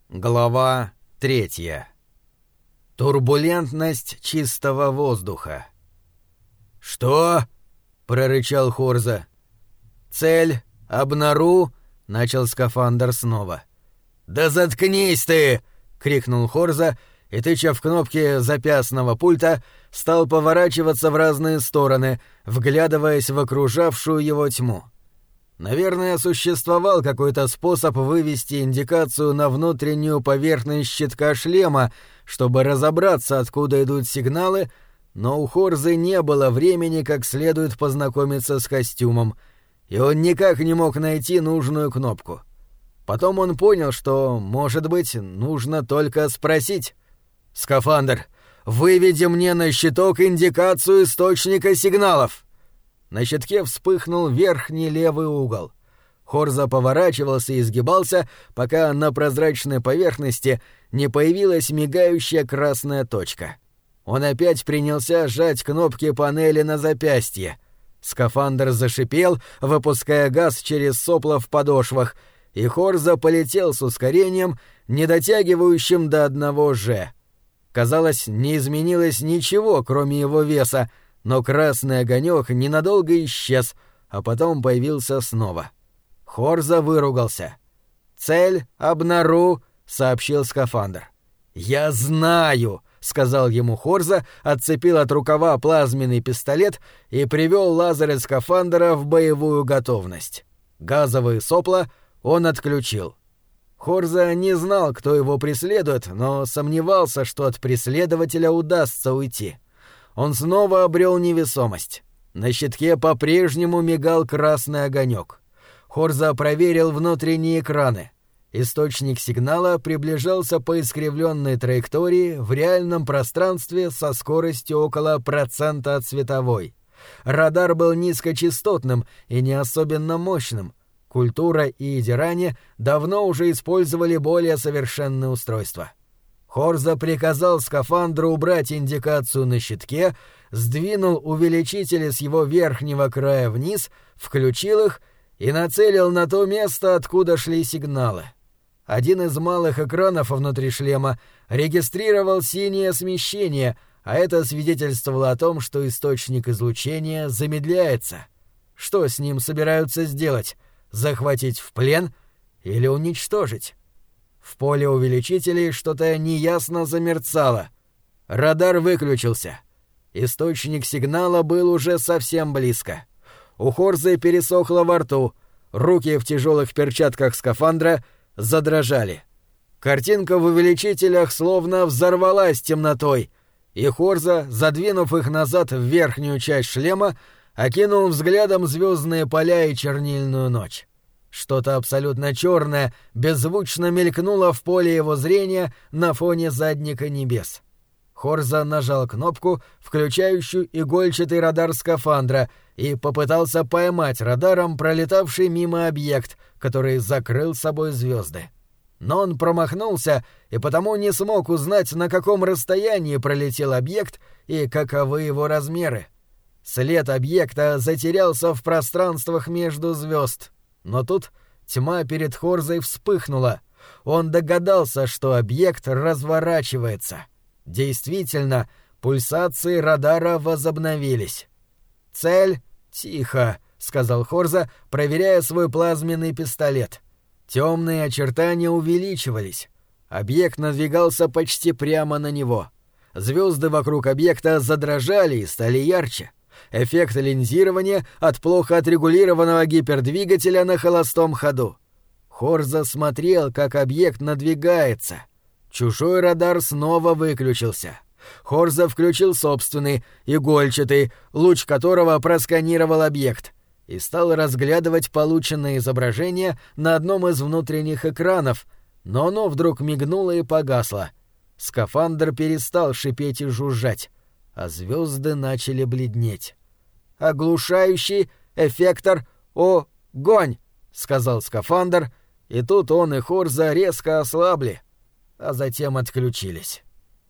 Глава 3. Турбулентность чистого воздуха. «Что?» — прорычал Хорза. «Цель обнару», — начал скафандр снова. «Да заткнись ты!» — крикнул Хорза и, тыча в кнопки запястного пульта, стал поворачиваться в разные стороны, вглядываясь в окружавшую его тьму. Наверное, существовал какой-то способ вывести индикацию на внутреннюю поверхность щитка шлема, чтобы разобраться, откуда идут сигналы, но у Хорзы не было времени как следует познакомиться с костюмом, и он никак не мог найти нужную кнопку. Потом он понял, что, может быть, нужно только спросить: «Скафандр, выведи мне на щиток индикацию источника сигналов!» На щитке вспыхнул верхний левый угол. Хорза поворачивался и изгибался, пока на прозрачной поверхности не появилась мигающая красная точка. Он опять принялся сжать кнопки панели на запястье. Скафандр зашипел, выпуская газ через сопла в подошвах, и Хорза полетел с ускорением, не дотягивающим до 1 G. Казалось, не изменилось ничего, кроме его веса, но красный огонек ненадолго исчез, а потом появился снова. Хорза выругался. «Цель обнару», — сообщил скафандр. «Я знаю», — сказал ему Хорза, отцепил от рукава плазменный пистолет и привел лазеры скафандра в боевую готовность. Газовые сопла он отключил. Хорза не знал, кто его преследует, но сомневался, что от преследователя удастся уйти. Он снова обрел невесомость. На щитке по-прежнему мигал красный огонек. Хорза проверил внутренние экраны. Источник сигнала приближался по искривленной траектории в реальном пространстве со скоростью около 1% от световой. Радар был низкочастотным и не особенно мощным. Культура и Идиране давно уже использовали более совершенные устройства. Хорза приказал скафандру убрать индикацию на щитке, сдвинул увеличители с его верхнего края вниз, включил их и нацелил на то место, откуда шли сигналы. Один из малых экранов внутри шлема регистрировал синее смещение, а это свидетельствовало о том, что источник излучения замедляется. Что с ним собираются сделать? Захватить в плен или уничтожить? В поле увеличителей что-то неясно замерцало. Радар выключился. Источник сигнала был уже совсем близко. У Хорзы пересохло во рту, руки в тяжелых перчатках скафандра задрожали. Картинка в увеличителях словно взорвалась темнотой, и Хорза, задвинув их назад в верхнюю часть шлема, окинул взглядом звездные поля и чернильную ночь. Что-то абсолютно черное беззвучно мелькнуло в поле его зрения на фоне задника небес. Хорза нажал кнопку, включающую игольчатый радар скафандра, и попытался поймать радаром пролетавший мимо объект, который закрыл собой звезды. Но он промахнулся и потому не смог узнать, на каком расстоянии пролетел объект и каковы его размеры. След объекта затерялся в пространствах между звезд. Но тут тьма перед Хорзой вспыхнула. Он догадался, что объект разворачивается. Действительно, пульсации радара возобновились. «Цель? Тихо», — сказал Хорза, проверяя свой плазменный пистолет. Темные очертания увеличивались. Объект надвигался почти прямо на него. Звезды вокруг объекта задрожали и стали ярче. Эффект линзирования от плохо отрегулированного гипердвигателя на холостом ходу. Хорза смотрел, как объект надвигается. Чужой радар снова выключился. Хорза включил собственный, игольчатый, луч которого просканировал объект, и стал разглядывать полученное изображение на одном из внутренних экранов, но оно вдруг мигнуло и погасло. Скафандр перестал шипеть и жужжать, а звезды начали бледнеть. «Оглушающий эффектор огонь!» — сказал скафандр, и тут он и Хорза резко ослабли, а затем отключились.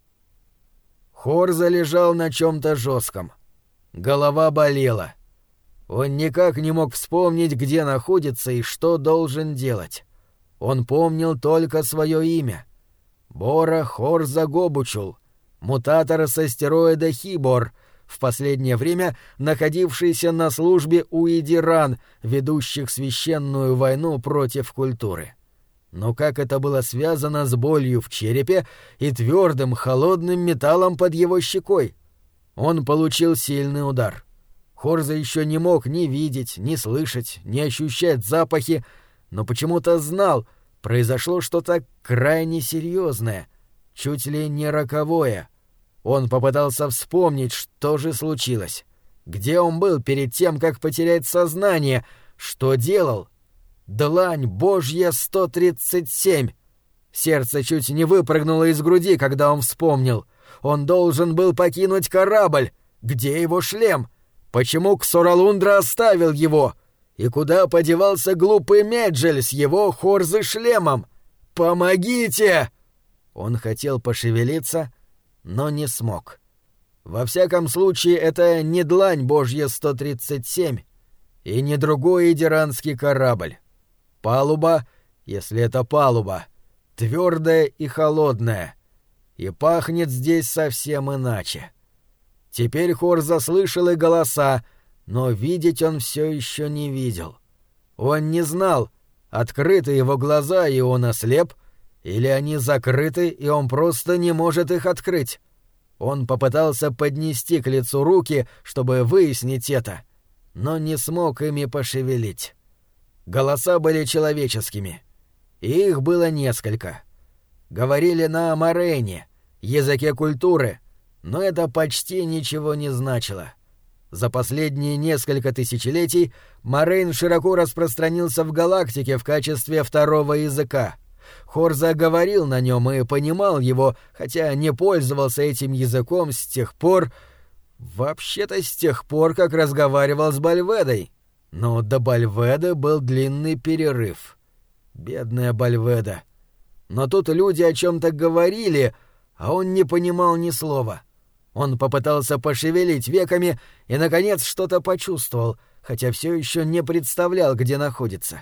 Хорза лежал на чем-то жестком. Голова болела. Он никак не мог вспомнить, где находится и что должен делать. Он помнил только свое имя. Бора Хорза Гобучул, мутатор с астероида Хибор, в последнее время находившийся на службе у Идиран, ведущих священную войну против культуры. Но как это было связано с болью в черепе и твердым холодным металлом под его щекой? Он получил сильный удар. Хорза еще не мог ни видеть, ни слышать, ни ощущать запахи, но почему-то знал, произошло что-то крайне серьезное, чуть ли не роковое. Он попытался вспомнить, что же случилось. Где он был перед тем, как потерять сознание? Что делал? Длань Божья 137. Сердце чуть не выпрыгнуло из груди, когда он вспомнил. Он должен был покинуть корабль. Где его шлем? Почему Ксоралундра оставил его? И куда подевался глупый Меджель с его Хорзы-шлемом? «Помогите!» Он хотел пошевелиться, но не смог. Во всяком случае, это не Длань Божья 137 и не другой идиранский корабль. Палуба, если это палуба, твердая и холодная, и пахнет здесь совсем иначе. Теперь Хорза слышал и голоса, но видеть он все еще не видел. Он не знал, открыты его глаза, и он ослеп, или они закрыты, и он просто не может их открыть. Он попытался поднести к лицу руки, чтобы выяснить это, но не смог ими пошевелить. Голоса были человеческими, и их было несколько. Говорили на Морейне, языке культуры, но это почти ничего не значило. За последние несколько тысячелетий Морейн широко распространился в галактике в качестве второго языка. Хорза говорил на нем и понимал его, хотя не пользовался этим языком с тех пор... Вообще-то с тех пор, как разговаривал с Бальведой. Но до Бальведы был длинный перерыв. Бедная Бальведа. Но тут люди о чем-то говорили, а он не понимал ни слова. Он попытался пошевелить веками и, наконец, что-то почувствовал, хотя все еще не представлял, где находится.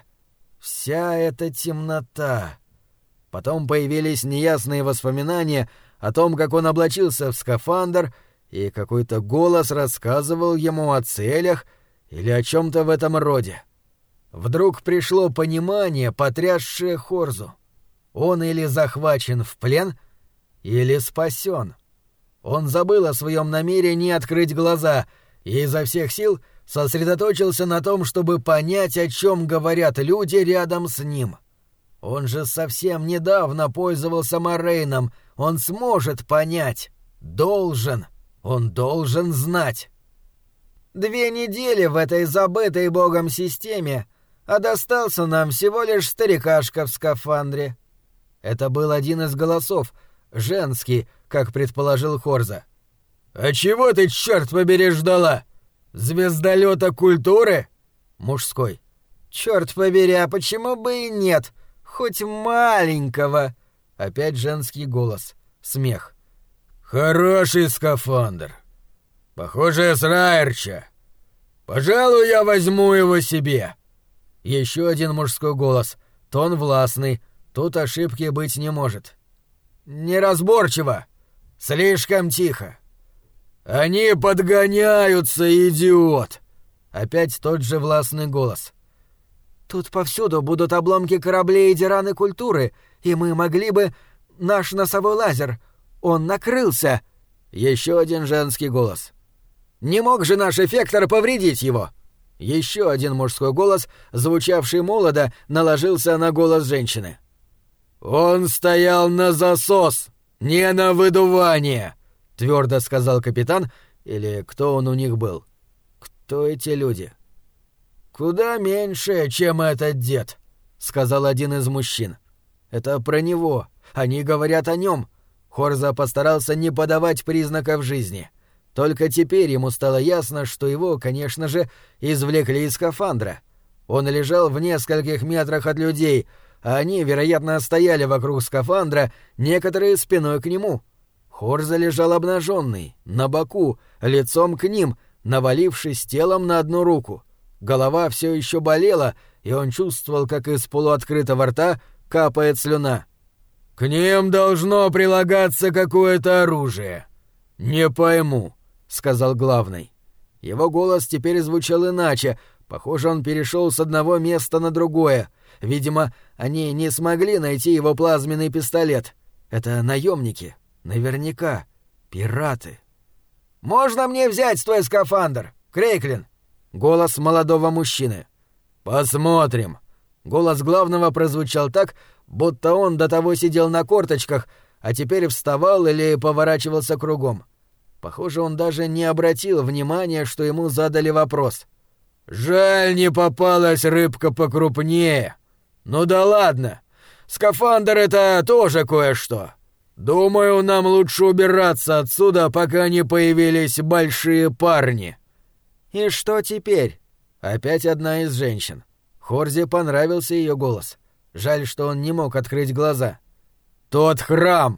Вся эта темнота... Потом появились неясные воспоминания о том, как он облачился в скафандр, и какой-то голос рассказывал ему о целях или о чем-то в этом роде. Вдруг пришло понимание, потрясшее Хорзу. Он или захвачен в плен, или спасен. Он забыл о своем намерении открыть глаза и изо всех сил сосредоточился на том, чтобы понять, о чем говорят люди рядом с ним. Он же совсем недавно пользовался Морейном. Он сможет понять. Он должен знать. 2 недели в этой забытой богом системе, а достался нам всего лишь старикашка в скафандре. Это был один из голосов, женский, как предположил Хорза. «А чего ты, черт побери, ждала? Звездолета культуры?» Мужской. «Черт побери, а почему бы и нет? Хоть маленького!» Опять женский голос. Смех. «Хороший скафандр. Похоже, с Райерча. Пожалуй, я возьму его себе». Еще один мужской голос. Тон властный. Тут ошибки быть не может. «Неразборчиво. Слишком тихо». «Они подгоняются, идиот!» Опять тот же властный голос. «Тут повсюду будут обломки кораблей Идиран и культуры, и мы могли бы... Наш носовой лазер, он накрылся!» Еще один женский голос. «Не мог же наш эффектор повредить его?» Еще один мужской голос, звучавший молодо, наложился на голос женщины. «Он стоял на засос, не на выдувание!» — твердо сказал капитан, или кто он у них был. Кто эти люди? «Куда меньше, чем этот дед», — сказал один из мужчин. «Это про него. Они говорят о нем». Хорза постарался не подавать признаков жизни. Только теперь ему стало ясно, что его, конечно же, извлекли из скафандра. Он лежал в нескольких метрах от людей, а они, вероятно, стояли вокруг скафандра, некоторые спиной к нему. Хорза лежал обнаженный, на боку, лицом к ним, навалившись телом на одну руку. Голова все еще болела, и он чувствовал, как из полуоткрытого рта капает слюна. «К ним должно прилагаться какое-то оружие». «Не пойму», — сказал главный. Его голос теперь звучал иначе. Похоже, он перешел с одного места на другое. Видимо, они не смогли найти его плазменный пистолет. Это наемники. Наверняка. Пираты. «Можно мне взять твой скафандр, Крейклин?» Голос молодого мужчины. «Посмотрим». Голос главного прозвучал так, будто он до того сидел на корточках, а теперь вставал или поворачивался кругом. Похоже, он даже не обратил внимания, что ему задали вопрос. «Жаль, не попалась рыбка покрупнее. Ну да ладно. Скафандр — это тоже кое-что. Думаю, нам лучше убираться отсюда, пока не появились большие парни». «И что теперь?» Опять одна из женщин. Хорзе понравился ее голос. Жаль, что он не мог открыть глаза. «Тот храм!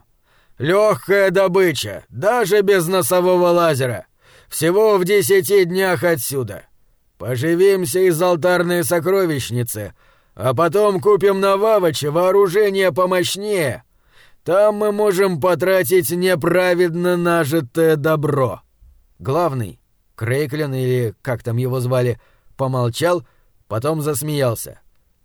Легкая добыча, даже без носового лазера. Всего в 10 днях отсюда. Поживимся из алтарной сокровищницы, а потом купим на Вавоче вооружение помощнее. Там мы можем потратить неправедно нажитое добро». Главный, Крейклин или как там его звали, помолчал, потом засмеялся.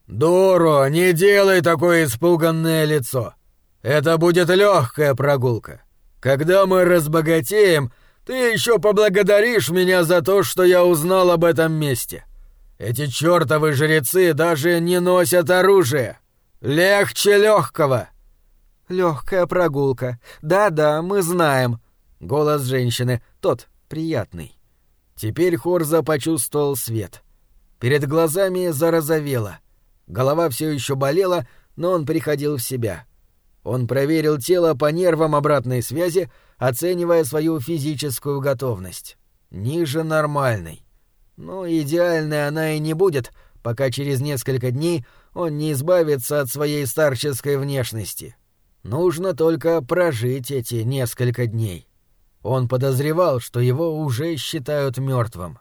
«Доро, не делай такое испуганное лицо. Это будет легкая прогулка. Когда мы разбогатеем, ты еще поблагодаришь меня за то, что я узнал об этом месте. Эти чертовы жрецы даже не носят оружие. Легче легкого». «Легкая прогулка. Да-да, мы знаем». Голос женщины, тот, приятный. Теперь Хорза почувствовал свет. Перед глазами зарозовело. Голова все еще болела, но он приходил в себя. Он проверил тело по нервам обратной связи, оценивая свою физическую готовность. Ниже нормальной. Но идеальной она и не будет, пока через несколько дней он не избавится от своей старческой внешности. Нужно только прожить эти несколько дней. Он подозревал, что его уже считают мертвым.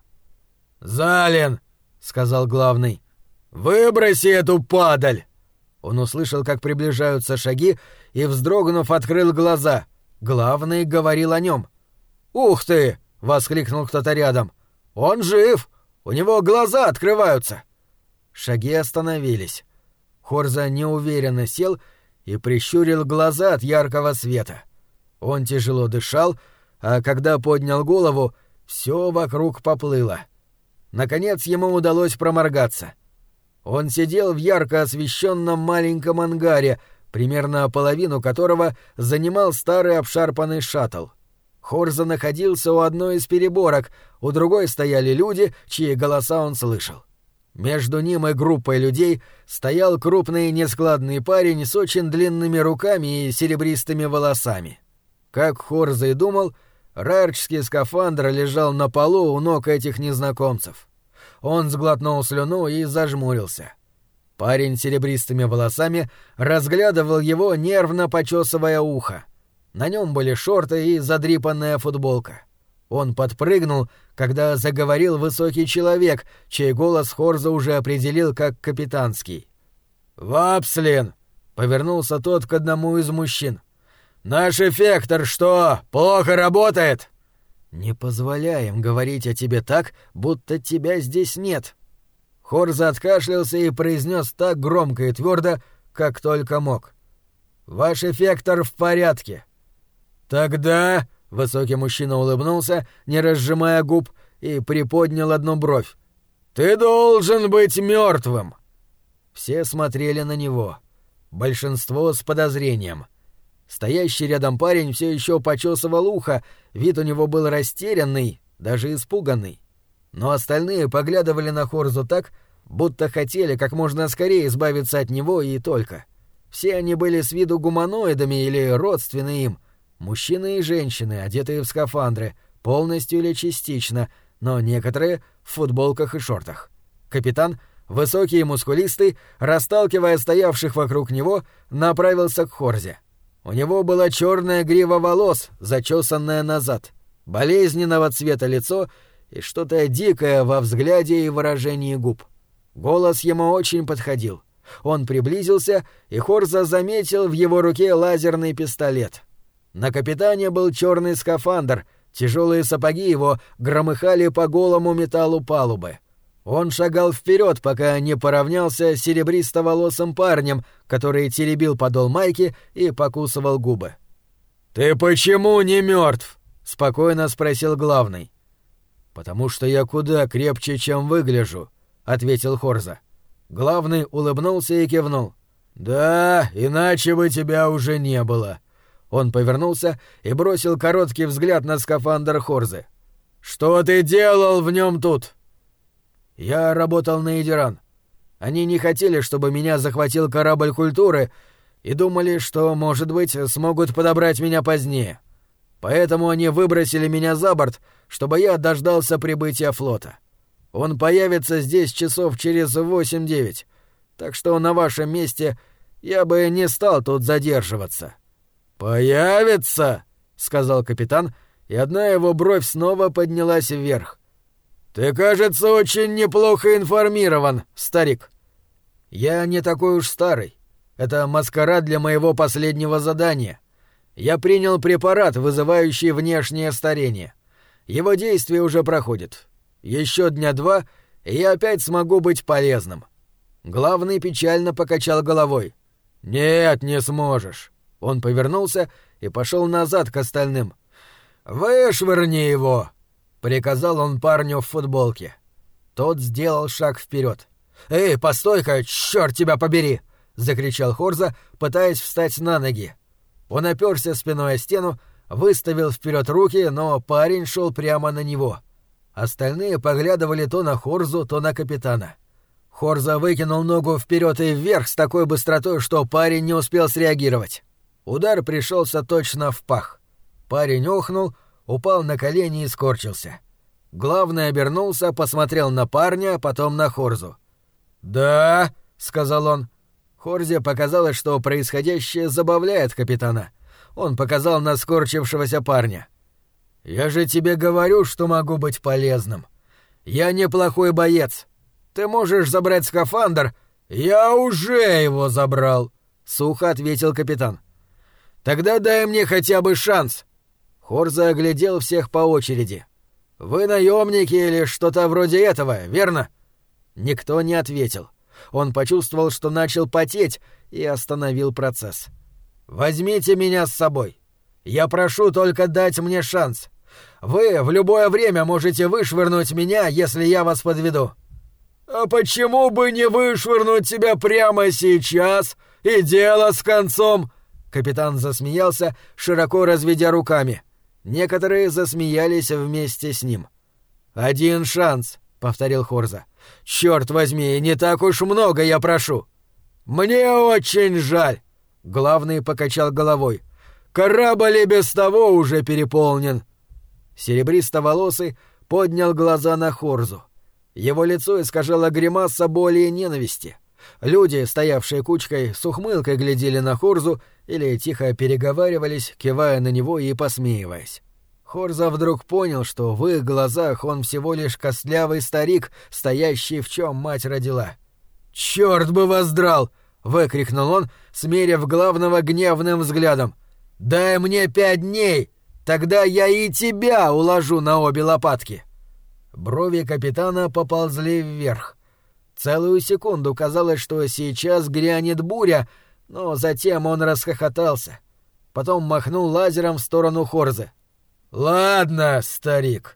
«Зален!» — сказал главный. «Выброси эту падаль!» Он услышал, как приближаются шаги, и, вздрогнув, открыл глаза. Главный говорил о нем. «Ух ты!» — воскликнул кто-то рядом. «Он жив! У него глаза открываются!» Шаги остановились. Хорза неуверенно сел и прищурил глаза от яркого света. Он тяжело дышал, а когда поднял голову, все вокруг поплыло. Наконец ему удалось проморгаться. Он сидел в ярко освещенном маленьком ангаре, примерно половину которого занимал старый обшарпанный шаттл. Хорза находился у одной из переборок, у другой стояли люди, чьи голоса он слышал. Между ним и группой людей стоял крупный нескладный парень с очень длинными руками и серебристыми волосами. Как Хорза и думал, рарчский скафандр лежал на полу у ног этих незнакомцев. Он сглотнул слюну и зажмурился. Парень с серебристыми волосами разглядывал его, нервно почесывая ухо. На нем были шорты и задрипанная футболка. Он подпрыгнул, когда заговорил высокий человек, чей голос Хорза уже определил как капитанский. «Вапслин!» — повернулся тот к одному из мужчин. «Наш эффектор что, плохо работает?» «Не позволяем говорить о тебе так, будто тебя здесь нет». Хорза откашлялся и произнес так громко и твердо, как только мог. «Ваш эффектор в порядке». «Тогда...» — высокий мужчина улыбнулся, не разжимая губ, и приподнял одну бровь. «Ты должен быть мертвым». Все смотрели на него. Большинство с подозрением. Стоящий рядом парень все еще почесывал ухо, вид у него был растерянный, даже испуганный. Но остальные поглядывали на Хорзу так, будто хотели как можно скорее избавиться от него и только. Все они были с виду гуманоидами или родственны им, мужчины и женщины, одетые в скафандры, полностью или частично, но некоторые в футболках и шортах. Капитан, высокий и мускулистый, расталкивая стоявших вокруг него, направился к Хорзе. У него была черная грива волос, зачесанная назад, болезненного цвета лицо и что-то дикое во взгляде и выражении губ. Голос ему очень подходил. Он приблизился, и Хорза заметил в его руке лазерный пистолет. На капитане был черный скафандр, тяжелые сапоги его громыхали по голому металлу палубы. Он шагал вперед, пока не поравнялся с серебристо-волосым парнем, который теребил подол майки и покусывал губы. «Ты почему не мертв?» — спокойно спросил главный. «Потому что я куда крепче, чем выгляжу», — ответил Хорза. Главный улыбнулся и кивнул. «Да, иначе бы тебя уже не было». Он повернулся и бросил короткий взгляд на скафандр Хорзы. «Что ты делал в нем тут?» «Я работал на Идиран. Они не хотели, чтобы меня захватил корабль культуры, и думали, что, может быть, смогут подобрать меня позднее. Поэтому они выбросили меня за борт, чтобы я дождался прибытия флота. Он появится здесь часов через 8-9, так что на вашем месте я бы не стал тут задерживаться». «Появится?» — сказал капитан, и одна его бровь снова поднялась вверх. «Ты, кажется, очень неплохо информирован, старик». «Я не такой уж старый. Это маскарад для моего последнего задания. Я принял препарат, вызывающий внешнее старение. Его действие уже проходит. Еще 2 дня, и я опять смогу быть полезным». Главный печально покачал головой. «Нет, не сможешь». Он повернулся и пошел назад к остальным. «Вышвырни его!» — приказал он парню в футболке. Тот сделал шаг вперед. «Эй, постой-ка, черт тебя побери!» — закричал Хорза, пытаясь встать на ноги. Он оперся спиной о стену, выставил вперед руки, но парень шел прямо на него. Остальные поглядывали то на Хорзу, то на капитана. Хорза выкинул ногу вперед и вверх с такой быстротой, что парень не успел среагировать. Удар пришелся точно в пах. Парень охнул, упал на колени и скорчился. Главный обернулся, посмотрел на парня, потом на Хорзу. «Да», — сказал он. Хорзе показалось, что происходящее забавляет капитана. Он показал на скорчившегося парня. «Я же тебе говорю, что могу быть полезным. Я неплохой боец. Ты можешь забрать скафандр?» «Я уже его забрал», — сухо ответил капитан. «Тогда дай мне хотя бы шанс». Хорза оглядел всех по очереди. «Вы наемники или что-то вроде этого, верно?» Никто не ответил. Он почувствовал, что начал потеть, и остановил процесс. «Возьмите меня с собой. Я прошу только дать мне шанс. Вы в любое время можете вышвырнуть меня, если я вас подведу». «А почему бы не вышвырнуть тебя прямо сейчас, и дело с концом?» Капитан засмеялся, широко разведя руками. Некоторые засмеялись вместе с ним. «Один шанс», — повторил Хорза. «Чёрт возьми, не так уж много я прошу». «Мне очень жаль», — главный покачал головой. «Корабль и без того уже переполнен». Серебристо-волосый поднял глаза на Хорзу. Его лицо искажало гримаса боли и ненависти. Люди, стоявшие кучкой, с ухмылкой глядели на Хорзу или тихо переговаривались, кивая на него и посмеиваясь. Хорза вдруг понял, что в их глазах он всего лишь костлявый старик, стоящий в чем мать родила. «Чёрт бы вас драл!» — выкрикнул он, смерив главного гневным взглядом. «Дай мне 5 дней! Тогда я и тебя уложу на обе лопатки!» Брови капитана поползли вверх. Целую секунду казалось, что сейчас грянет буря, но затем он расхохотался. Потом махнул лазером в сторону Хорзы. «Ладно, старик,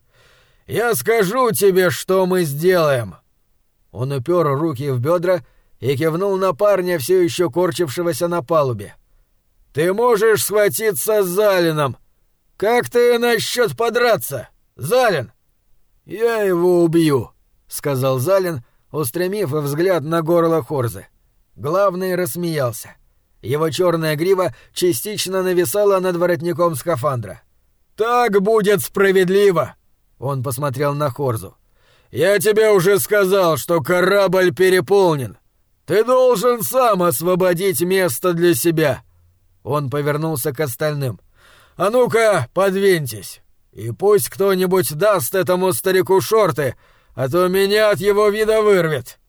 я скажу тебе, что мы сделаем». Он упер руки в бедра и кивнул на парня, все еще корчившегося на палубе. «Ты можешь схватиться с Залином. Как ты насчет подраться, Залин?» «Я его убью», — сказал Залин, устремив взгляд на горло Хорзы. Главный рассмеялся. Его черная грива частично нависала над воротником скафандра. «Так будет справедливо!» Он посмотрел на Хорзу. «Я тебе уже сказал, что корабль переполнен. Ты должен сам освободить место для себя». Он повернулся к остальным. «А ну-ка, подвиньтесь, и пусть кто-нибудь даст этому старику шорты, а то меня от его вида вырвет».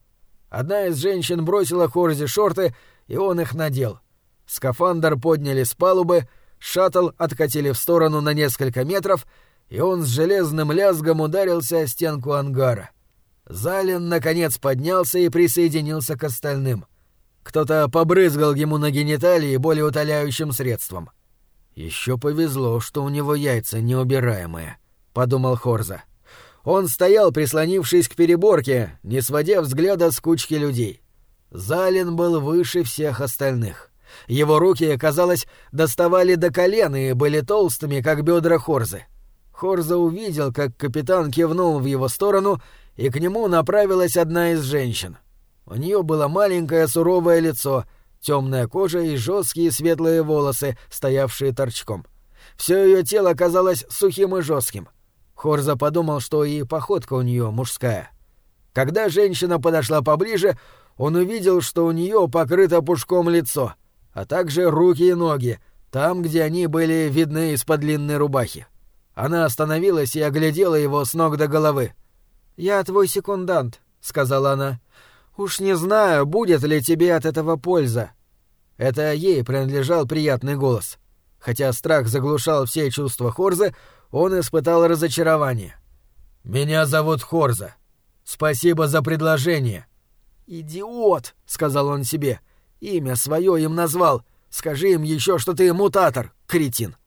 Одна из женщин бросила Хорзе шорты, и он их надел. Скафандр подняли с палубы, шаттл откатили в сторону на несколько метров, и он с железным лязгом ударился о стенку ангара. Залин, наконец, поднялся и присоединился к остальным. Кто-то побрызгал ему на гениталии болеутоляющим средством. «Еще повезло, что у него яйца неубираемые», — подумал Хорза. Он стоял, прислонившись к переборке, не сводя взгляда с кучки людей. Залин был выше всех остальных. Его руки, казалось, доставали до колен и были толстыми, как бедра Хорзы. Хорза увидел, как капитан кивнул в его сторону, и к нему направилась одна из женщин. У нее было маленькое суровое лицо, темная кожа и жесткие светлые волосы, стоявшие торчком. Все ее тело казалось сухим и жестким. Хорза подумал, что и походка у нее мужская. Когда женщина подошла поближе, он увидел, что у нее покрыто пушком лицо, а также руки и ноги, там, где они были видны из-под длинной рубахи. Она остановилась и оглядела его с ног до головы. «Я твой секундант», — сказала она. «Уж не знаю, будет ли тебе от этого польза». Это ей принадлежал приятный голос. Хотя страх заглушал все чувства Хорзы, он испытал разочарование. «Меня зовут Хорза. Спасибо за предложение». «Идиот», — сказал он себе. «Имя свое им назвал. Скажи им еще, что ты мутатор, кретин».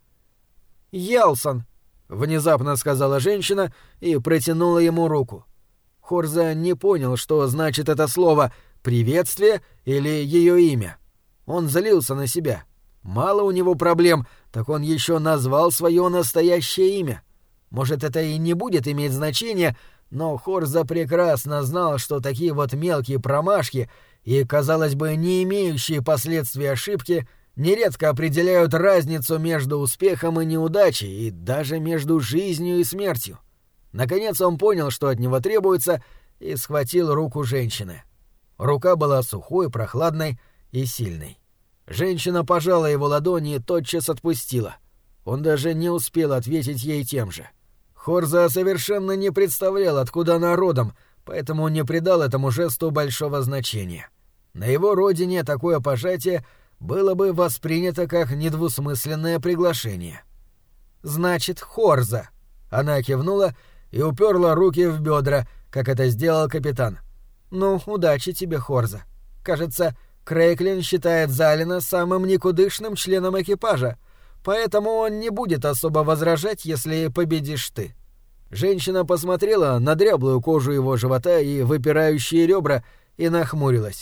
«Елсон», — внезапно сказала женщина и протянула ему руку. Хорза не понял, что значит это слово «приветствие» или ее имя. Он злился на себя. Мало у него проблем, так он еще назвал свое настоящее имя. Может, это и не будет иметь значения, но Хорза прекрасно знал, что такие вот мелкие промашки и, казалось бы, не имеющие последствий ошибки нередко определяют разницу между успехом и неудачей и даже между жизнью и смертью. Наконец он понял, что от него требуется, и схватил руку женщины. Рука была сухой, прохладной и сильной. Женщина пожала его ладони и тотчас отпустила. Он даже не успел ответить ей тем же. Хорза совершенно не представлял, откуда она родом, поэтому не придал этому жесту большого значения. На его родине такое пожатие было бы воспринято как недвусмысленное приглашение. «Значит, Хорза!» Она кивнула и уперла руки в бедра, как это сделал капитан. «Ну, удачи тебе, Хорза. Кажется, Крейклин считает Залина самым никудышным членом экипажа, поэтому он не будет особо возражать, если победишь ты». Женщина посмотрела на дряблую кожу его живота и выпирающие ребра и нахмурилась.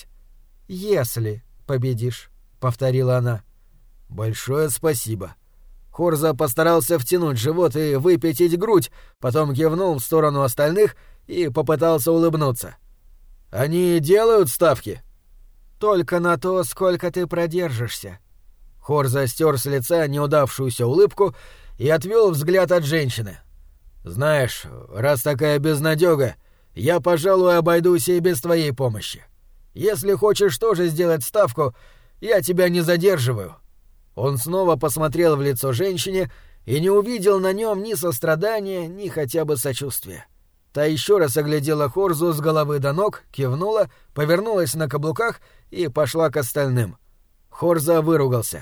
«Если победишь», — повторила она. «Большое спасибо». Хорза постарался втянуть живот и выпятить грудь, потом кивнул в сторону остальных и попытался улыбнуться. «Они делают ставки?» «Только на то, сколько ты продержишься». Хорза стер с лица неудавшуюся улыбку и отвел взгляд от женщины. «Знаешь, раз такая безнадёга, я, пожалуй, обойдусь и без твоей помощи. Если хочешь тоже сделать ставку, я тебя не задерживаю». Он снова посмотрел в лицо женщине и не увидел на нем ни сострадания, ни хотя бы сочувствия. Та еще раз оглядела Хорзу с головы до ног, кивнула, повернулась на каблуках и пошла к остальным. Хорза выругался.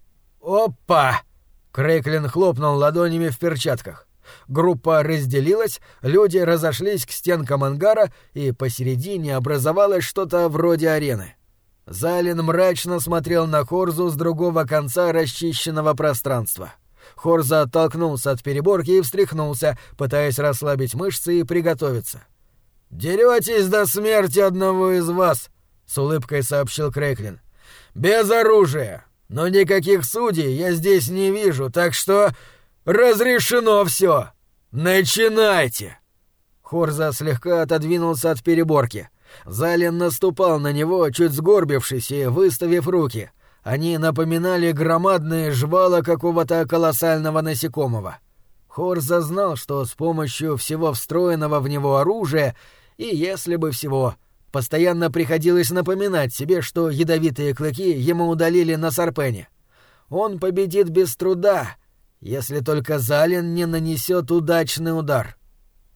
«Опа!» — Крейклин хлопнул ладонями в перчатках. Группа разделилась, люди разошлись к стенкам ангара, и посередине образовалось что-то вроде арены. Залин мрачно смотрел на Хорзу с другого конца расчищенного пространства. Хорза оттолкнулся от переборки и встряхнулся, пытаясь расслабить мышцы и приготовиться. «Деретесь до смерти одного из вас», — с улыбкой сообщил Крейклин. «Без оружия, но никаких судей я здесь не вижу, так что разрешено все. Начинайте!» Хорза слегка отодвинулся от переборки. Залин наступал на него, чуть сгорбившись и выставив руки. Они напоминали громадные жвала какого-то колоссального насекомого. Хорза знал, что с помощью всего встроенного в него оружия, и если бы всего, постоянно приходилось напоминать себе, что ядовитые клыки ему удалили на Сарпене. Он победит без труда, если только Залин не нанесет удачный удар.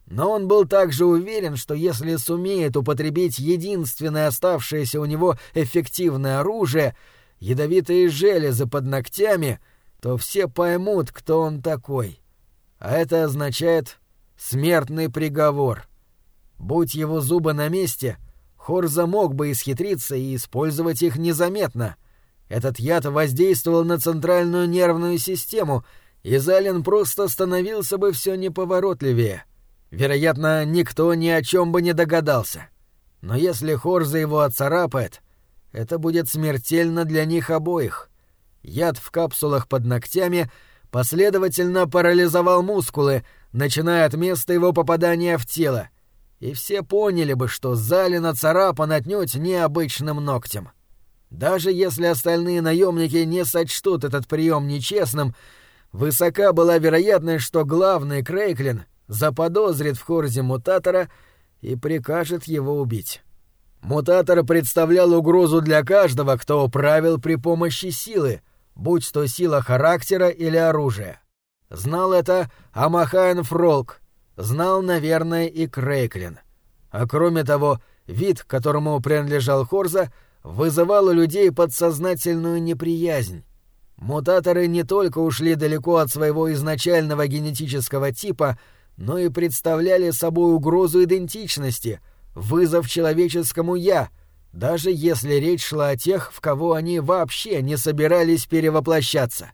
Но он был также уверен, что если сумеет употребить единственное оставшееся у него эффективное оружие — ядовитые железы под ногтями, то все поймут, кто он такой. А это означает смертный приговор. Будь его зубы на месте, Хорза мог бы исхитриться и использовать их незаметно. Этот яд воздействовал на центральную нервную систему, и Залин просто становился бы все неповоротливее. Вероятно, никто ни о чем бы не догадался. Но если Хорза его отцарапает, это будет смертельно для них обоих. Яд в капсулах под ногтями последовательно парализовал мускулы, начиная от места его попадания в тело, и все поняли бы, что Залин оцарапан отнюдь необычным ногтем. Даже если остальные наемники не сочтут этот прием нечестным, высока была вероятность, что главный Крейклин заподозрит в Хорзе мутатора и прикажет его убить. Мутатор представлял угрозу для каждого, кто правил при помощи силы, будь то сила характера или оружия. Знал это Амахайн Фролк, знал, наверное, и Крейклин. А кроме того, вид, к которому принадлежал Хорза, вызывал у людей подсознательную неприязнь. Мутаторы не только ушли далеко от своего изначального генетического типа, но и представляли собой угрозу идентичности, вызов человеческому «я», даже если речь шла о тех, в кого они вообще не собирались перевоплощаться.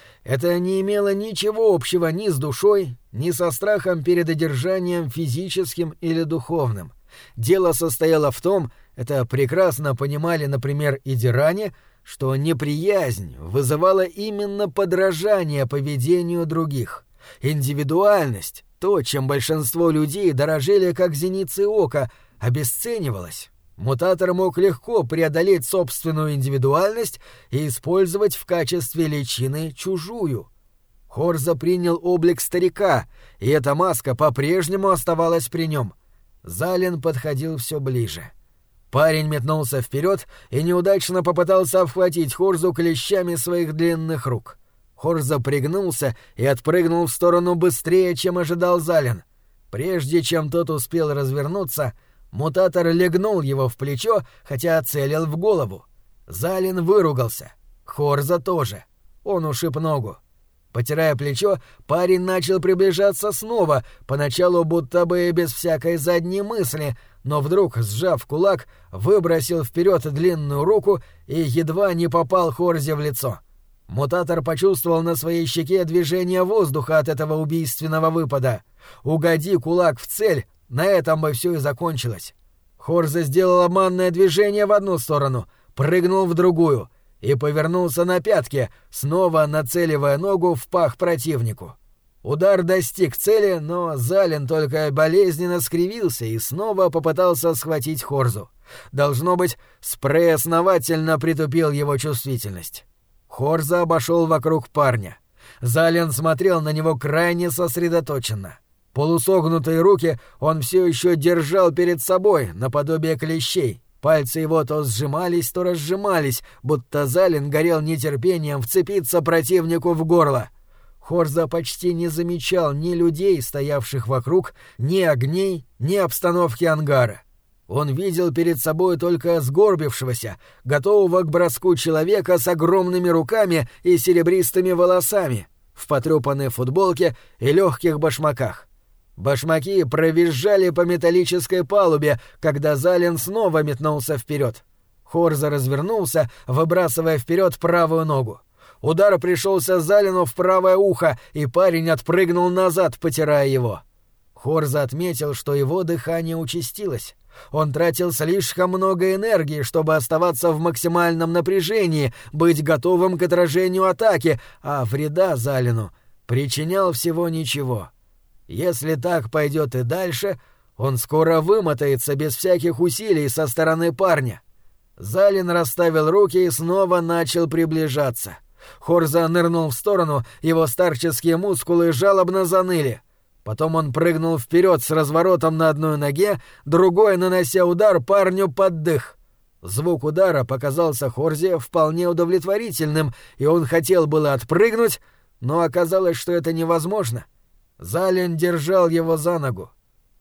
Это не имело ничего общего ни с душой, ни со страхом перед одержанием физическим или духовным. Дело состояло в том, это прекрасно понимали, например, и Диране, что неприязнь вызывала именно подражание поведению других. Индивидуальность, то, чем большинство людей дорожили как зеницей ока, обесценивалась. Мутатор мог легко преодолеть собственную индивидуальность и использовать в качестве личины чужую. Хорза принял облик старика, и эта маска по-прежнему оставалась при нем. Залин подходил все ближе. Парень метнулся вперед и неудачно попытался обхватить Хорзу клещами своих длинных рук. Хорза пригнулся и отпрыгнул в сторону быстрее, чем ожидал Залин. Прежде чем тот успел развернуться, мутатор легнул его в плечо, хотя целил в голову. Залин выругался. Хорза тоже. Он ушиб ногу. Потирая плечо, парень начал приближаться снова, поначалу будто бы без всякой задней мысли, но вдруг, сжав кулак, выбросил вперед длинную руку и едва не попал Хорзе в лицо. Мутатор почувствовал на своей щеке движение воздуха от этого убийственного выпада. Угоди кулак в цель, на этом бы все и закончилось. Хорза сделал обманное движение в одну сторону, прыгнул в другую и повернулся на пятки, снова нацеливая ногу в пах противнику. Удар достиг цели, но Залин только болезненно скривился и снова попытался схватить Хорзу. Должно быть, спрей основательно притупил его чувствительность. Хорза обошел вокруг парня. Залин смотрел на него крайне сосредоточенно. Полусогнутые руки он все еще держал перед собой, наподобие клещей. Пальцы его то сжимались, то разжимались, будто Залин горел нетерпением вцепиться противнику в горло. Хорза почти не замечал ни людей, стоявших вокруг, ни огней, ни обстановки ангара. Он видел перед собой только сгорбившегося, готового к броску человека с огромными руками и серебристыми волосами, в потрепанной футболке и легких башмаках. Башмаки провизжали по металлической палубе, когда Залин снова метнулся вперед. Хорза развернулся, выбрасывая вперед правую ногу. Удар пришелся Залину в правое ухо, и парень отпрыгнул назад, потирая его. Хорза отметил, что его дыхание участилось. Он тратил слишком много энергии, чтобы оставаться в максимальном напряжении, быть готовым к отражению атаки, а вреда Залину причинял всего ничего. Если так пойдет и дальше, он скоро вымотается без всяких усилий со стороны парня. Залин расставил руки и снова начал приближаться. Хорза нырнул в сторону, его старческие мускулы жалобно заныли. Потом он прыгнул вперед с разворотом на одной ноге, другой нанося удар парню под дых. Звук удара показался Хорзе вполне удовлетворительным, и он хотел было отпрыгнуть, но оказалось, что это невозможно. Залин держал его за ногу.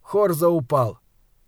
Хорза упал.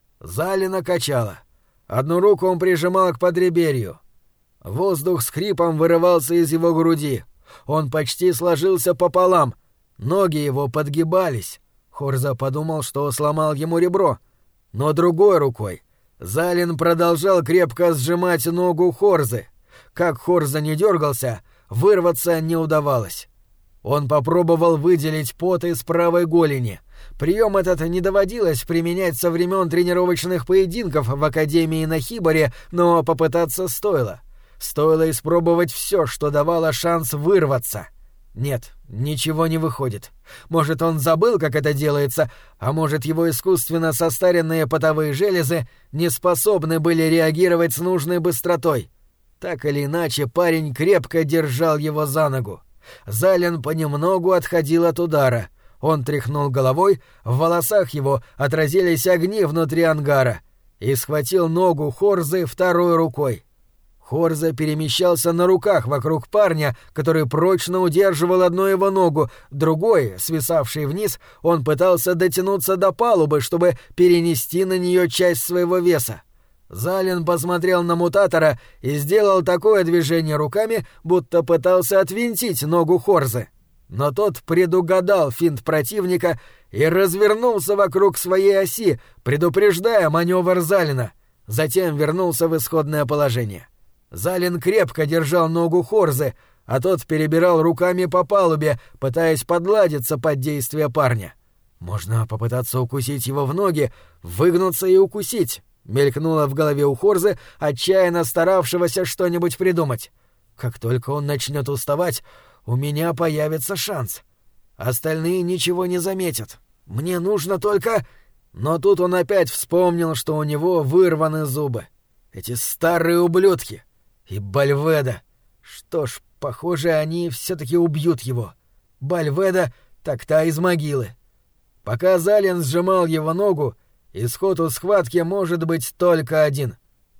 Залина качало. Одну руку он прижимал к подреберью. Воздух с хрипом вырывался из его груди. Он почти сложился пополам. Ноги его подгибались. Хорза подумал, что сломал ему ребро. Но другой рукой Залин продолжал крепко сжимать ногу Хорзы. Как Хорза не дергался, вырваться не удавалось. Он попробовал выделить пот из правой голени. Прием этот не доводилось применять со времен тренировочных поединков в Академии на Хибаре, но попытаться стоило. Стоило испробовать все, что давало шанс вырваться. Нет, ничего не выходит. Может, он забыл, как это делается, а может, его искусственно состаренные потовые железы не способны были реагировать с нужной быстротой. Так или иначе, парень крепко держал его за ногу. Залин понемногу отходил от удара. Он тряхнул головой, в волосах его отразились огни внутри ангара, и схватил ногу Хорзы второй рукой. Хорза перемещался на руках вокруг парня, который прочно удерживал одну его ногу, другой, свисавший вниз, он пытался дотянуться до палубы, чтобы перенести на нее часть своего веса. Залин посмотрел на мутатора и сделал такое движение руками, будто пытался отвинтить ногу Хорзы. Но тот предугадал финт противника и развернулся вокруг своей оси, предупреждая маневр Залина. Затем вернулся в исходное положение. Залин крепко держал ногу Хорзы, а тот перебирал руками по палубе, пытаясь подладиться под действие парня. «Можно попытаться укусить его в ноги, выгнуться и укусить», — мелькнуло в голове у Хорзы, отчаянно старавшегося что-нибудь придумать. «Как только он начнет уставать, у меня появится шанс. Остальные ничего не заметят. Мне нужно только...» Но тут он опять вспомнил, что у него вырваны зубы. Эти старые ублюдки. И Бальведа. Что ж, похоже, они все-таки убьют его. Бальведа так та из могилы. Пока Залин сжимал его ногу, исход у схватки может быть только один.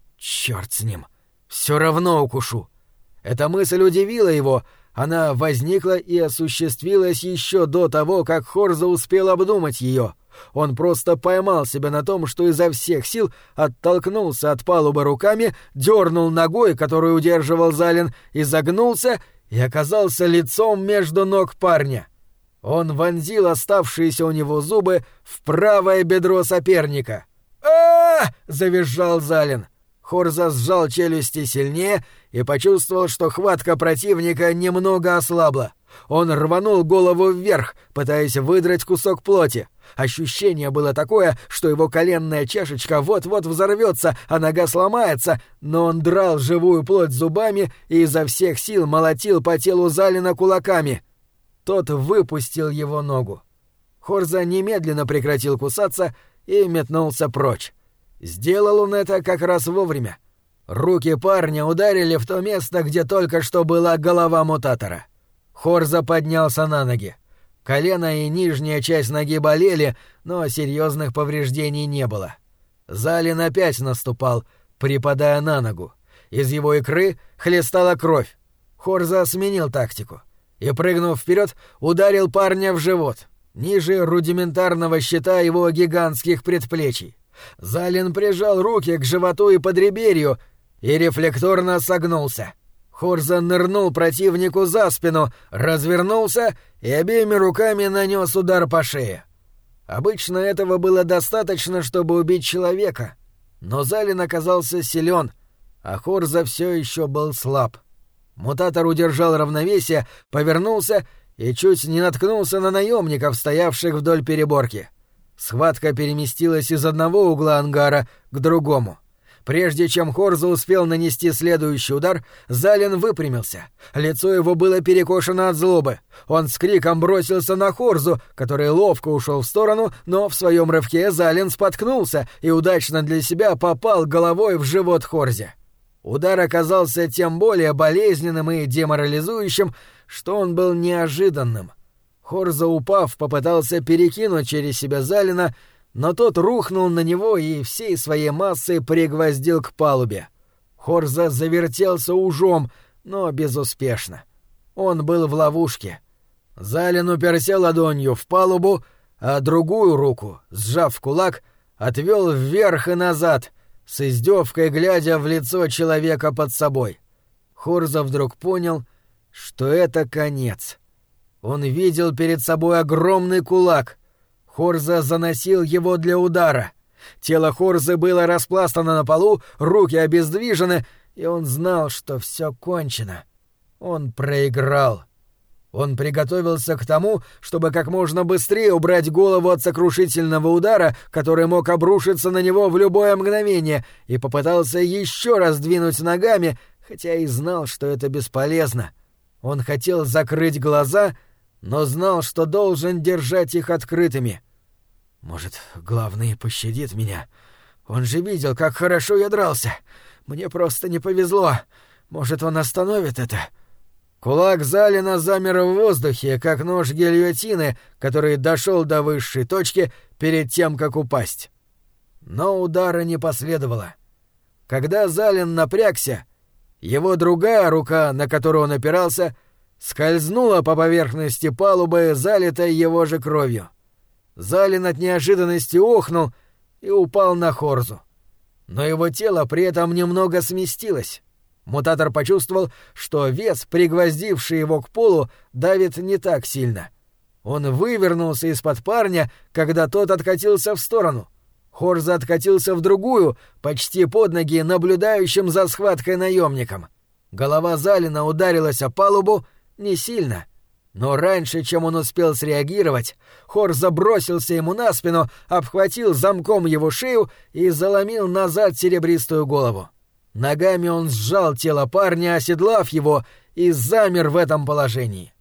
Черт с ним. Все равно укушу. Эта мысль удивила его. Она возникла и осуществилась еще до того, как Хорза успел обдумать ее. Он просто поймал себя на том, что изо всех сил оттолкнулся от палубы руками, дернул ногой, которую удерживал Залин, изогнулся и оказался лицом между ног парня. Он вонзил оставшиеся у него зубы в правое бедро соперника. «А-а-а!» — завизжал Залин. Хорза сжал челюсти сильнее и почувствовал, что хватка противника немного ослабла. Он рванул голову вверх, пытаясь выдрать кусок плоти. Ощущение было такое, что его коленная чашечка вот-вот взорвется, а нога сломается, но он драл живую плоть зубами и изо всех сил молотил по телу Залина кулаками. Тот выпустил его ногу. Хорза немедленно прекратил кусаться и метнулся прочь. Сделал он это как раз вовремя. Руки парня ударили в то место, где только что была голова мутатора. Хорза поднялся на ноги. Колено и нижняя часть ноги болели, но серьезных повреждений не было. Залин опять наступал, припадая на ногу. Из его икры хлестала кровь. Хорза сменил тактику и, прыгнув вперед, ударил парня в живот, ниже рудиментарного щита его гигантских предплечий. Залин прижал руки к животу и подреберью и рефлекторно согнулся. Хорза нырнул противнику за спину, развернулся и обеими руками нанес удар по шее. Обычно этого было достаточно, чтобы убить человека, но Залин оказался силен, а Хорза все еще был слаб. Мутатор удержал равновесие, повернулся и чуть не наткнулся на наемников, стоявших вдоль переборки. Схватка переместилась из одного угла ангара к другому. Прежде чем Хорза успел нанести следующий удар, Залин выпрямился. Лицо его было перекошено от злобы. Он с криком бросился на Хорзу, который ловко ушел в сторону, но в своем рывке Залин споткнулся и удачно для себя попал головой в живот Хорзе. Удар оказался тем более болезненным и деморализующим, что он был неожиданным. Хорза, упав, попытался перекинуть через себя Залина, но тот рухнул на него и всей своей массой пригвоздил к палубе. Хорза завертелся ужом, но безуспешно. Он был в ловушке. Залин уперся ладонью в палубу, а другую руку, сжав в кулак, отвел вверх и назад, с издевкой глядя в лицо человека под собой. Хорза вдруг понял, что это конец. Он видел перед собой огромный кулак. Хорза заносил его для удара. Тело Хорзы было распластано на полу, руки обездвижены, и он знал, что все кончено. Он проиграл. Он приготовился к тому, чтобы как можно быстрее убрать голову от сокрушительного удара, который мог обрушиться на него в любое мгновение, и попытался еще раз двинуть ногами, хотя и знал, что это бесполезно. Он хотел закрыть глаза, но знал, что должен держать их открытыми. «Может, главный пощадит меня? Он же видел, как хорошо я дрался. Мне просто не повезло. Может, он остановит это?» Кулак Залина замер в воздухе, как нож гильотины, который дошел до высшей точки перед тем, как упасть. Но удара не последовало. Когда Залин напрягся, его другая рука, на которую он опирался, скользнула по поверхности палубы, залитой его же кровью. Залин от неожиданности охнул и упал на Хорзу. Но его тело при этом немного сместилось. Мутатор почувствовал, что вес, пригвоздивший его к полу, давит не так сильно. Он вывернулся из-под парня, когда тот откатился в сторону. Хорза откатился в другую, почти под ноги наблюдающим за схваткой наемникам. Голова Залина ударилась о палубу не сильно. Но раньше, чем он успел среагировать, Хорза бросился ему на спину, обхватил замком его шею и заломил назад серебристую голову. Ногами он сжал тело парня, оседлав его, и замер в этом положении.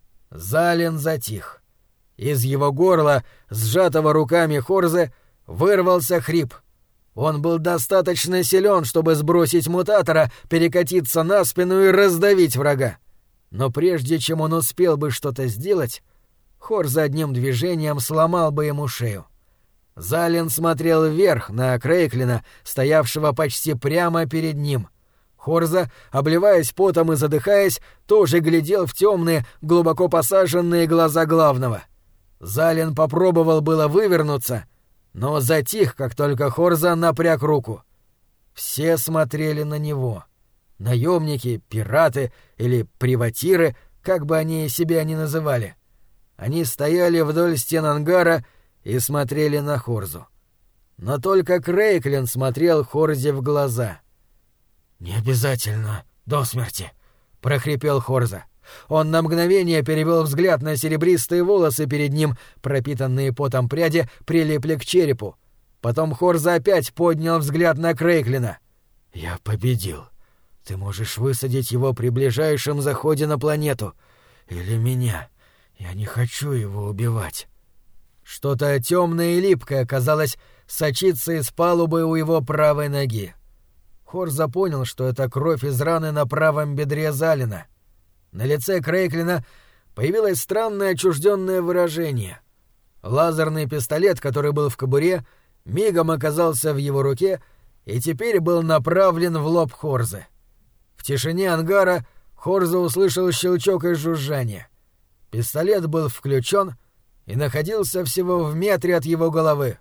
Залин затих. Из его горла, сжатого руками Хорзы, вырвался хрип. Он был достаточно силен, чтобы сбросить мутатора, перекатиться на спину и раздавить врага. Но прежде чем он успел бы что-то сделать, Хорза одним движением сломал бы ему шею. Залин смотрел вверх на Крейклина, стоявшего почти прямо перед ним. Хорза, обливаясь потом и задыхаясь, тоже глядел в темные, глубоко посаженные глаза главного. Залин попробовал было вывернуться, но затих, как только Хорза напряг руку. Все смотрели на него. Наемники, пираты или приватиры, как бы они себя ни называли. Они стояли вдоль стен ангара и смотрели на Хорзу. Но только Крейклин смотрел Хорзе в глаза. «Не обязательно до смерти», — прохрипел Хорза. Он на мгновение перевел взгляд на серебристые волосы перед ним, пропитанные потом пряди прилипли к черепу. Потом Хорза опять поднял взгляд на Крейклина. «Я победил. Ты можешь высадить его при ближайшем заходе на планету. Или меня. Я не хочу его убивать». Что-то темное и липкое, казалось, сочится из палубы у его правой ноги. Хорза понял, что это кровь из раны на правом бедре Залина. На лице Крейклина появилось странное отчужденное выражение. Лазерный пистолет, который был в кобуре, мигом оказался в его руке и теперь был направлен в лоб Хорзы. В тишине ангара Хорза услышал щелчок и жужжание. Пистолет был включен и находился всего в метре от его головы.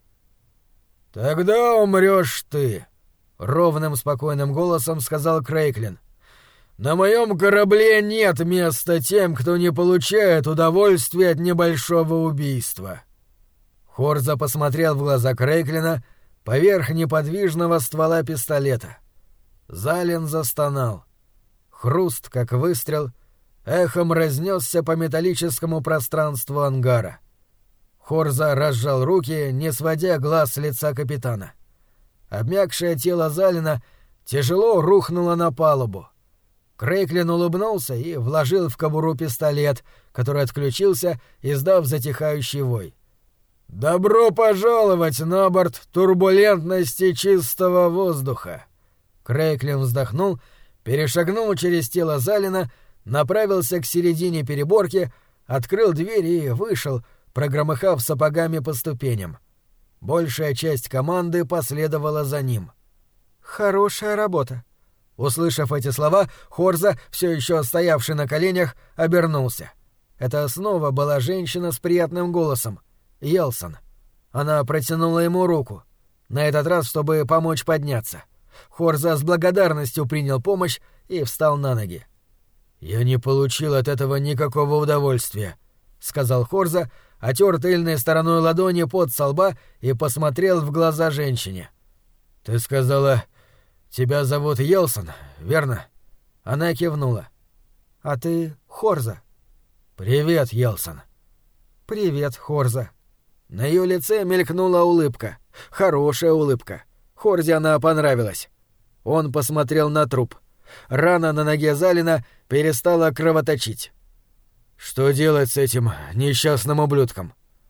«Тогда умрешь ты», — ровным спокойным голосом сказал Крейклин. «На моем корабле нет места тем, кто не получает удовольствия от небольшого убийства». Хорза посмотрел в глаза Крейклина поверх неподвижного ствола пистолета. Залин застонал. Хруст, как выстрел, эхом разнесся по металлическому пространству ангара. Хорза разжал руки, не сводя глаз с лица капитана. Обмякшее тело Залина тяжело рухнуло на палубу. Крейклин улыбнулся и вложил в кобуру пистолет, который отключился, издав затихающий вой. «Добро пожаловать на борт турбулентности чистого воздуха!» Крейклин вздохнул, перешагнул через тело Залина, направился к середине переборки, открыл дверь и вышел, прогромыхав сапогами по ступеням. Большая часть команды последовала за ним. «Хорошая работа». Услышав эти слова, Хорза, все еще стоявший на коленях, обернулся. Это снова была женщина с приятным голосом. Йелсон. Она протянула ему руку, на этот раз, чтобы помочь подняться. Хорза с благодарностью принял помощь и встал на ноги. «Я не получил от этого никакого удовольствия», — сказал Хорза, отер тыльной стороной ладони пот со лба и посмотрел в глаза женщине. «Ты сказала, тебя зовут Йелсон, верно?» Она кивнула. «А ты Хорза?» «Привет, Йелсон». «Привет, Хорза». На ее лице мелькнула улыбка. Хорошая улыбка. Хорзе она понравилась. Он посмотрел на труп. Рана на ноге Залина перестала кровоточить. «Что делать с этим несчастным ублюдком?»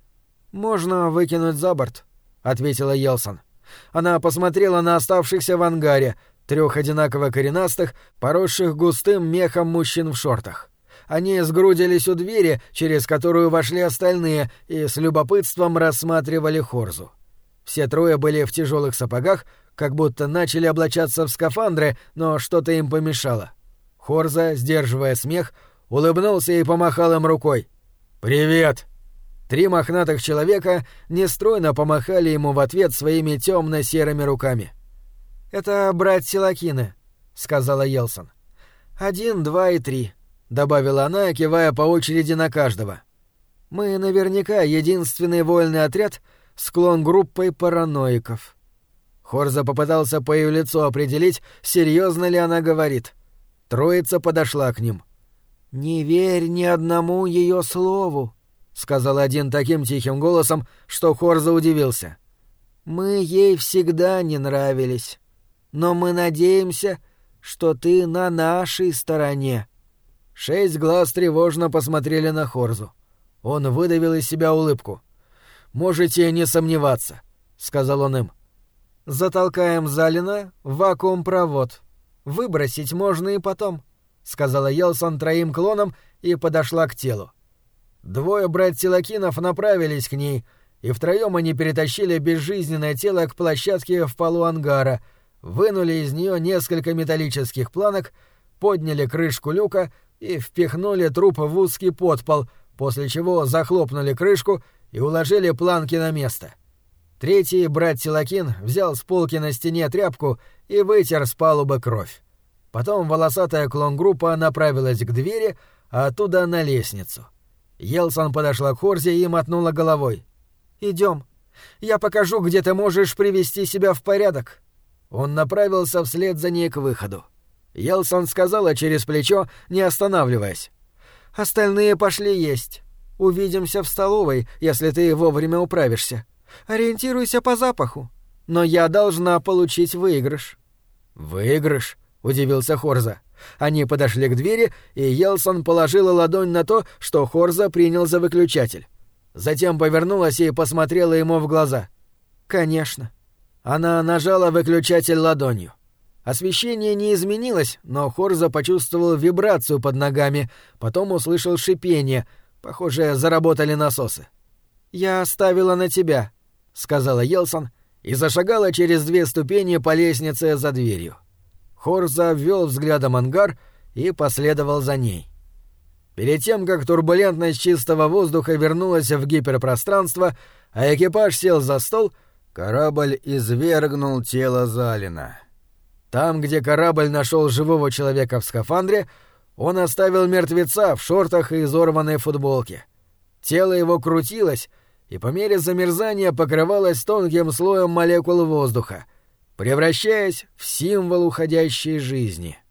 «Можно выкинуть за борт», — ответила Йелсон. Она посмотрела на оставшихся в ангаре, 3 одинаково коренастых, поросших густым мехом мужчин в шортах. Они сгрудились у двери, через которую вошли остальные, и с любопытством рассматривали Хорзу. Все 3 были в тяжелых сапогах, как будто начали облачаться в скафандры, но что-то им помешало. Хорза, сдерживая смех, улыбнулся и помахал им рукой. «Привет!» 3 мохнатых человека нестройно помахали ему в ответ своими темно-серыми руками. «Это братья Лакины», — сказала Йелсон. 1, 2 и 3, — добавила она, кивая по очереди на каждого. «Мы наверняка единственный вольный отряд с клон-группой параноиков». Хорза попытался по ее лицу определить, серьезно ли она говорит. Троица подошла к ним. «Не верь ни одному ее слову», — сказал один таким тихим голосом, что Хорза удивился. «Мы ей всегда не нравились, но мы надеемся, что ты на нашей стороне». 6 глаз тревожно посмотрели на Хорзу. Он выдавил из себя улыбку. «Можете не сомневаться», — сказал он им. «Затолкаем Залина в вакуум-провод. Выбросить можно и потом», — сказала Йелсон 3 клонам и подошла к телу. 2 братьев Лакинов направились к ней, и втроем они перетащили безжизненное тело к площадке в полу ангара, вынули из нее несколько металлических планок, подняли крышку люка и впихнули труп в узкий подпол, после чего захлопнули крышку и уложили планки на место. 3 братья Лакин взял с полки на стене тряпку и вытер с палубы кровь. Потом волосатая клон-группа направилась к двери, а оттуда на лестницу. Йелсон подошла к Хорзе и мотнула головой. «Идем. Я покажу, где ты можешь привести себя в порядок». Он направился вслед за ней к выходу. Йелсон сказала через плечо, не останавливаясь. «Остальные пошли есть. Увидимся в столовой, если ты вовремя управишься. Ориентируйся по запаху. Но я должна получить выигрыш». «Выигрыш?» — удивился Хорза. Они подошли к двери, и Йелсон положила ладонь на то, что Хорза принял за выключатель. Затем повернулась и посмотрела ему в глаза. «Конечно». Она нажала выключатель ладонью. Освещение не изменилось, но Хорза почувствовал вибрацию под ногами, потом услышал шипение. Похоже, заработали насосы. «Я ставила на тебя», — сказала Йелсон и зашагала через 2 ступени по лестнице за дверью. Хорза обвел взглядом ангар и последовал за ней. Перед тем, как турбулентность чистого воздуха вернулась в гиперпространство, а экипаж сел за стол, корабль извергнул тело Залина. Там, где корабль нашел живого человека в скафандре, он оставил мертвеца в шортах и изорванной футболке. Тело его крутилось и по мере замерзания покрывалось тонким слоем молекул воздуха, превращаясь в символ уходящей жизни.